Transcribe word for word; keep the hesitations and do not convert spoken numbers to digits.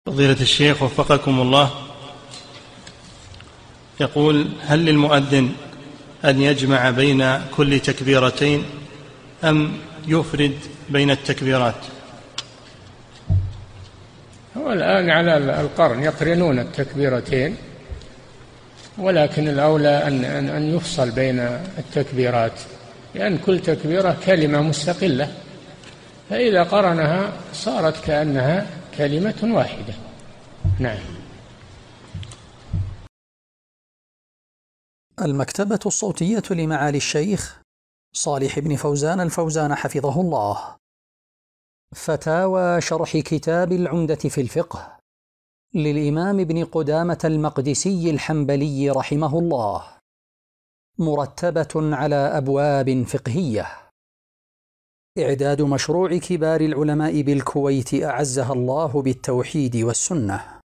فضيلة الشيخ وفقكم الله، يقول: هل للمؤذن أن يجمع بين كل تكبيرتين أم يفرد بين التكبيرات؟ هو الآن على القرن يقرنون التكبيرتين، ولكن الأولى أن أن يفصل بين التكبيرات، لأن كل تكبيرة كلمة مستقلة، فإذا قرنها صارت كأنها كلمة واحدة. نعم. المكتبة الصوتية لمعالي الشيخ صالح بن فوزان الفوزان حفظه الله. فتاوى شرح كتاب العمدة في الفقه للإمام ابن قدامة المقدسي الحنبلي رحمه الله، مرتبة على أبواب فقهية. إعداد مشروع كبار العلماء بالكويت أعزها الله بالتوحيد والسنة.